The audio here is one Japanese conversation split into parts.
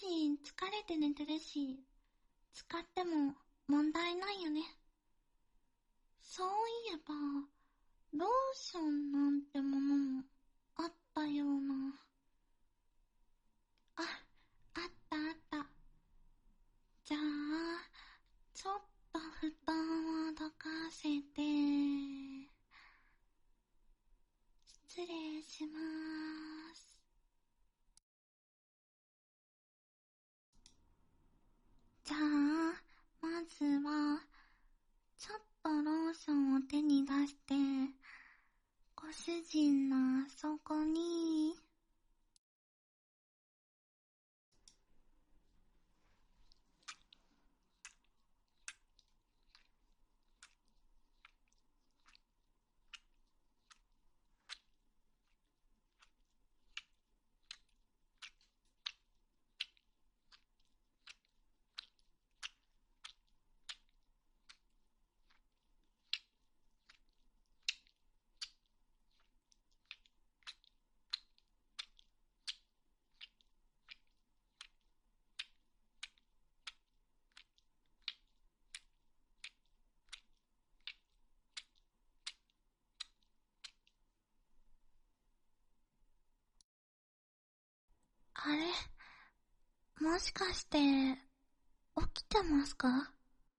疲れて寝てるし、使っても問題ないよね。そういえば、ローションなんてものもあったような。あ、あったあった。じゃあ、ちょっと布団をどかせて、失礼しまーす。じゃあ、まずは、ちょっとローションを手に出して、ご主人のあそこに、あれ、もしかして、起きてますか？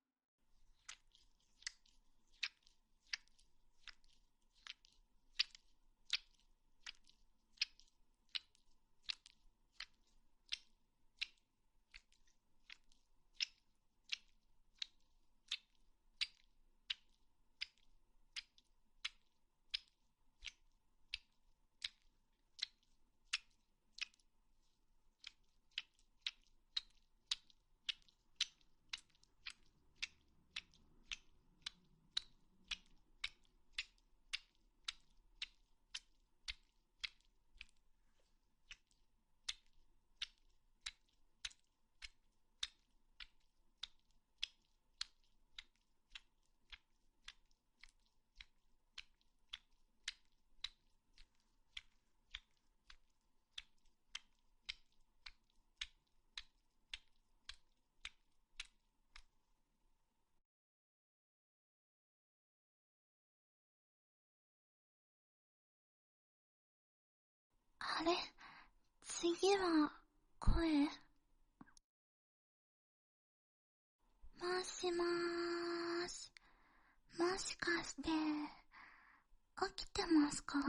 あれ、次は、声。もしもーし。もしかして、起きてますか？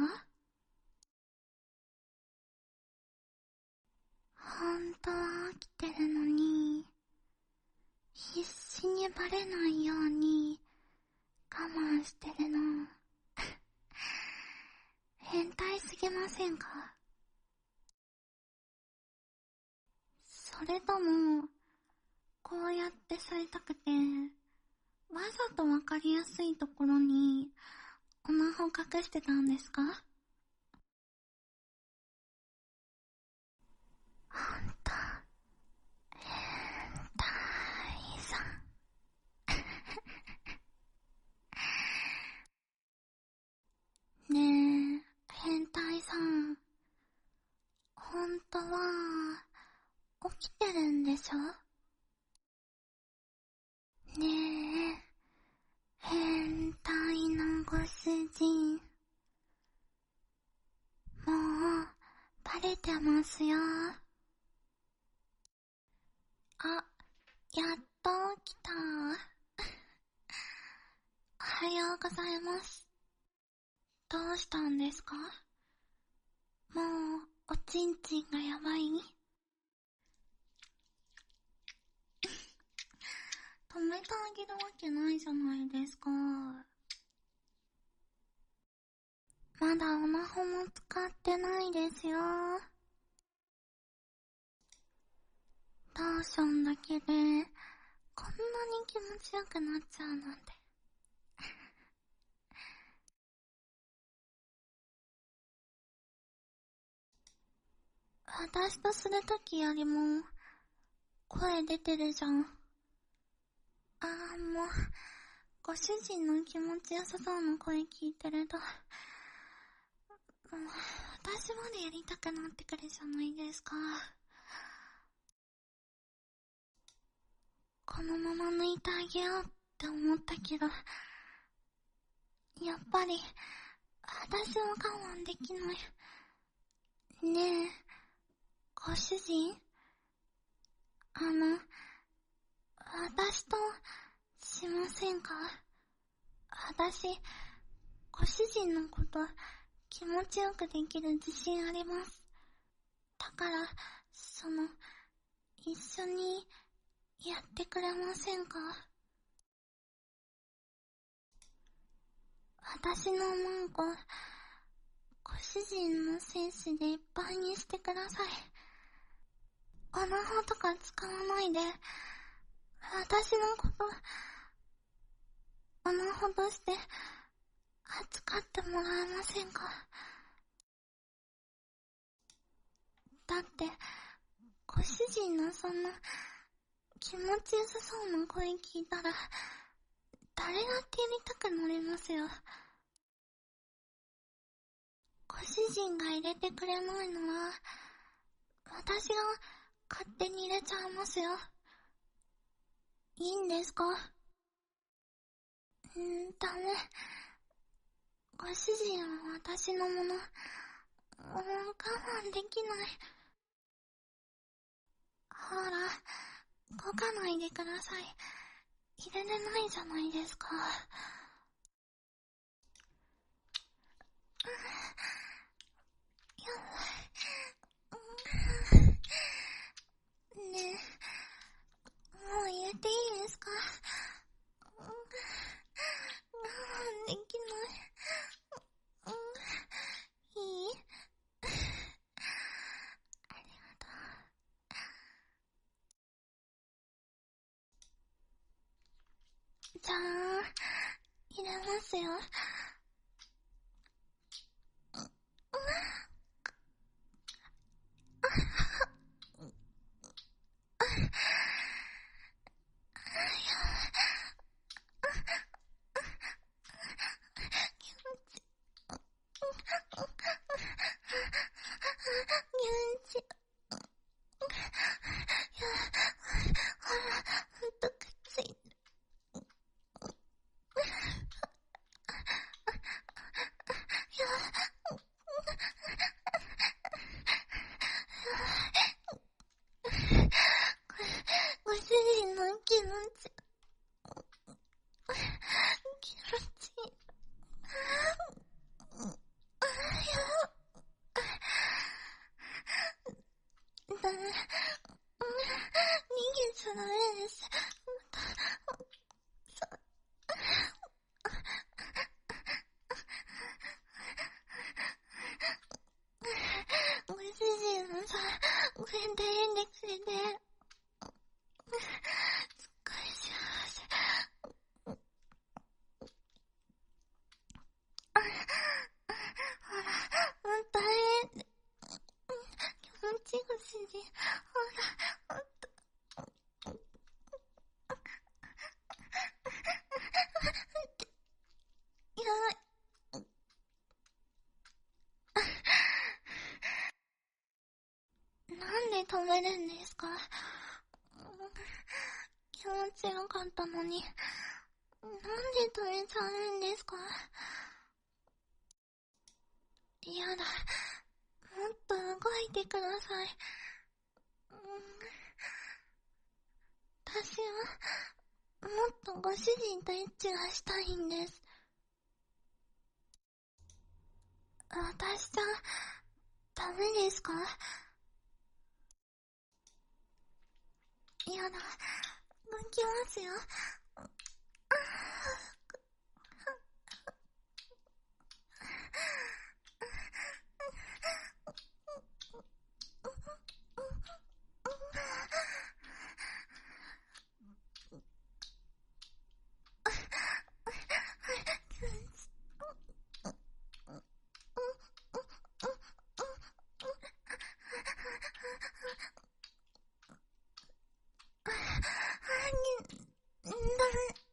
本当は起きてるのに、必死にバレないように我慢してるの。変態すぎませんか？それとも、こうやってされたくて、わざとわかりやすいところに、オナホ隠してたんですか？ほんと、変態さん。ねえ、変態さん。本当は、起きてるんでしょ？ねえ、変態のご主人。もう、バレてますよ。あ、やっと起きた。おはようございます。どうしたんですか？もう、おちんちんがやばい？止めてあげるわけないじゃないですか。まだオナホも使ってないですよ。ローションだけで、こんなに気持ちよくなっちゃうなんて。私とするときよりも、声出てるじゃん。ああ、もう、ご主人の気持ちよさそうな声聞いてると、もう、私までやりたくなってくるじゃないですか。 このまま抜いてあげようって思ったけど、やっぱり、私は我慢できない。ねえ、ご主人？私と、しませんか？私、ご主人のこと、気持ちよくできる自信あります。だから、一緒に、やってくれませんか？私の文句、ご主人のセンスでいっぱいにしてください。穴穂とか使わないで、私のこと、穴穂として、扱ってもらえませんか？だって、ご主人のそんな、気持ちよさそうな声聞いたら、誰だってやりたくなりますよ。ご主人が入れてくれないのは、私が勝手に入れちゃいますよ。いいんですか？ダメ。ご主人は私のもの。我慢できない。ほら、動かないでください。入れれないじゃないですか。ねえ、もう入れていいですか？我慢できない。いい？ありがとう。じゃあ、入れますよ。ほんとくっついて。ご主人の気持ち、気持ちいい。ダメ。逃げちゃダメです。ご主人もさ、これでんでくれて。すっごい幸せ。ほら、もう大変。気持ちいいご主人。ほら、ほんと。やばい。なんで止めるんですか？気持ちよかったのに。なんで止めちゃうんですか？やだ。もっと動いてください。私は、もっとご主人とエッチがしたいんです。私じゃ、ダメですか？やだ。動きますよ。ダメ。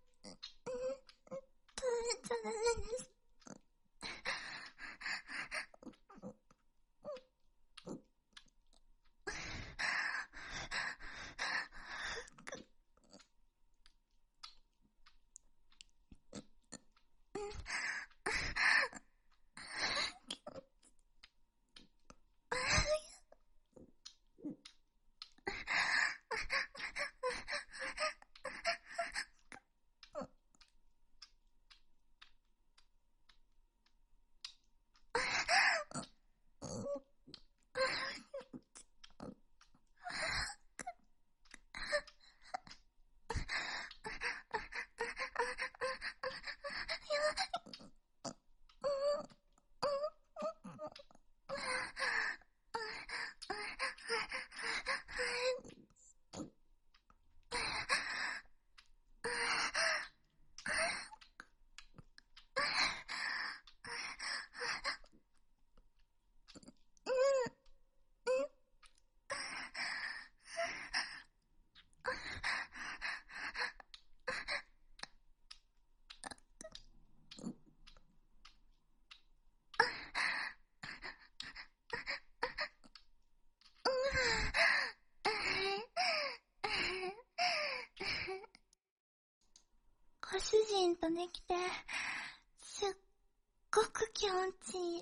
ご主人とできて、すっごく気持ちいい。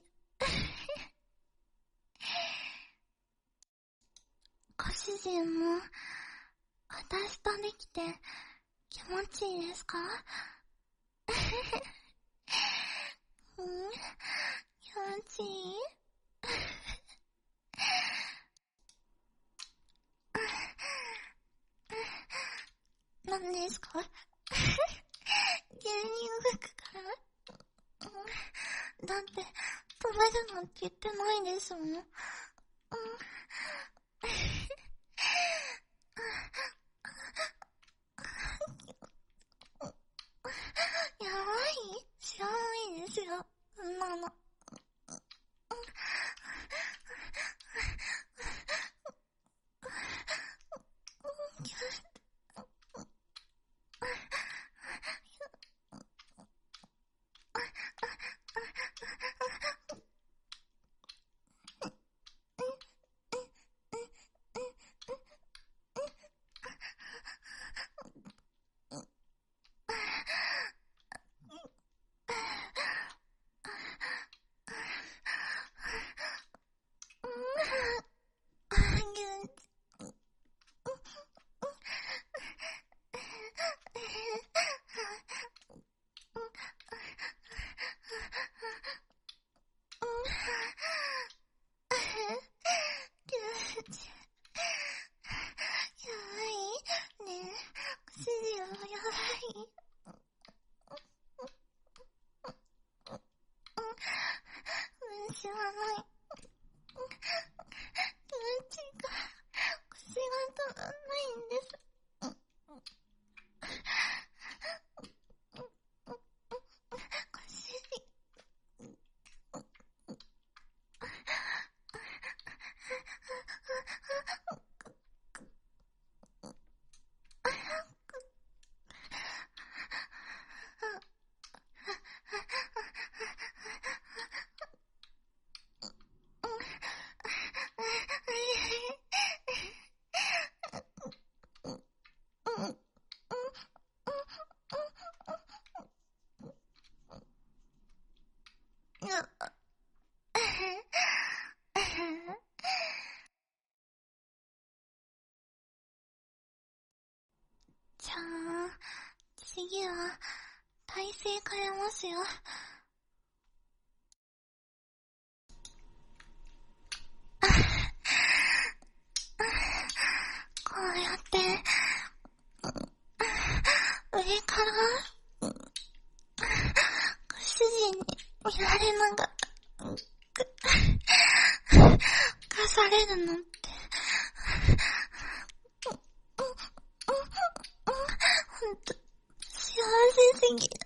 ご主人も、私とできて、気持ちいいですか？気持ちいい？何ですか？牛乳吹くから？だって、止めるなんて言ってないですもん。やばい？知らないですよ、そんなの。知らない。気持ちが、腰が止まんないんです。じゃあ、次は、体勢変えますよ。こうやって、上から、ご主人に見られながら、かされるのって、ほんと、幸せすぎる。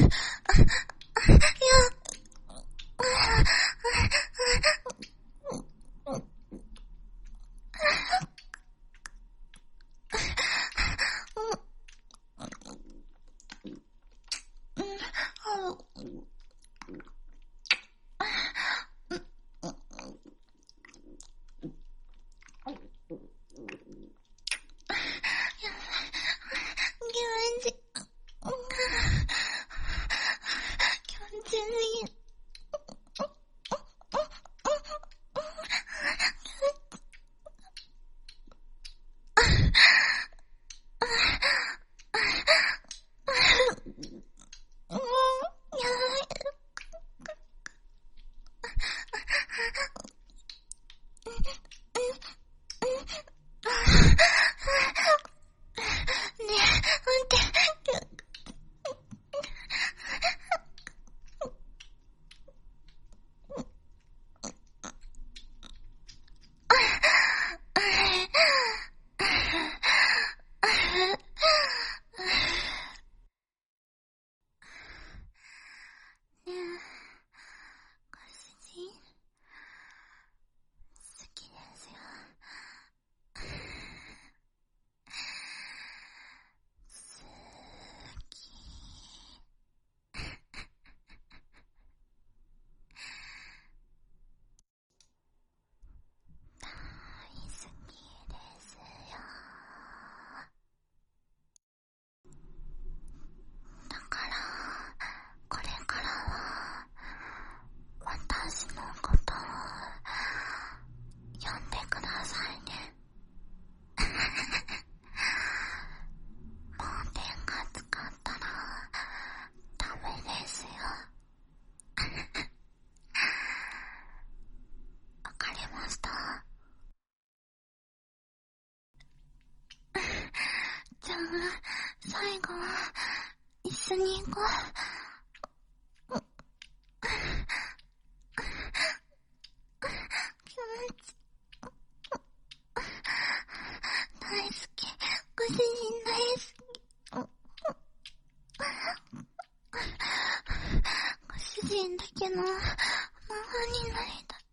最後は一緒に行こう。気持ち大好き。ご主人大好き。ご主人だけのままになりたい。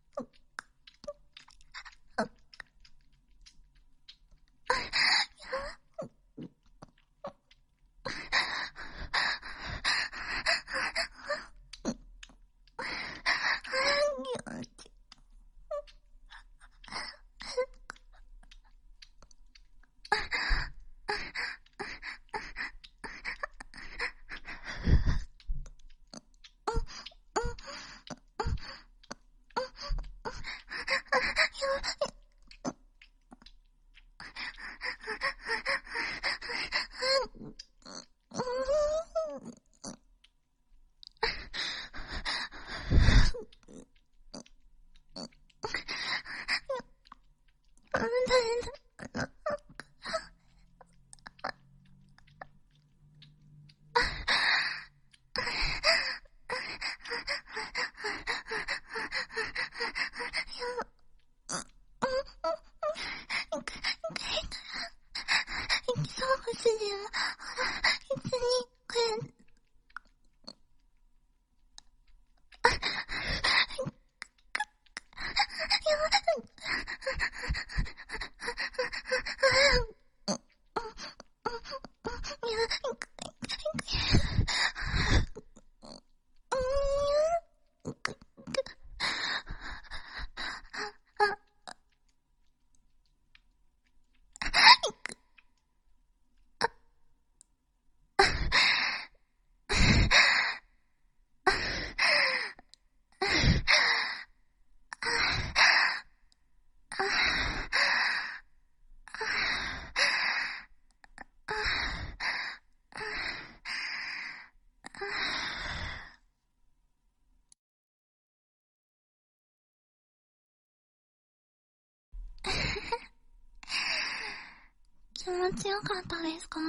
気持ちよかったですか？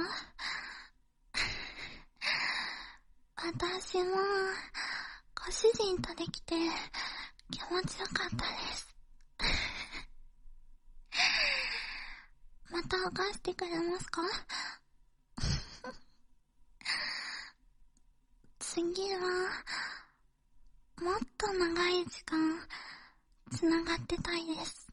私もご主人とできて気持ちよかったです。また犯してくれますか？次次は、もっと長い時間、つながってたいです。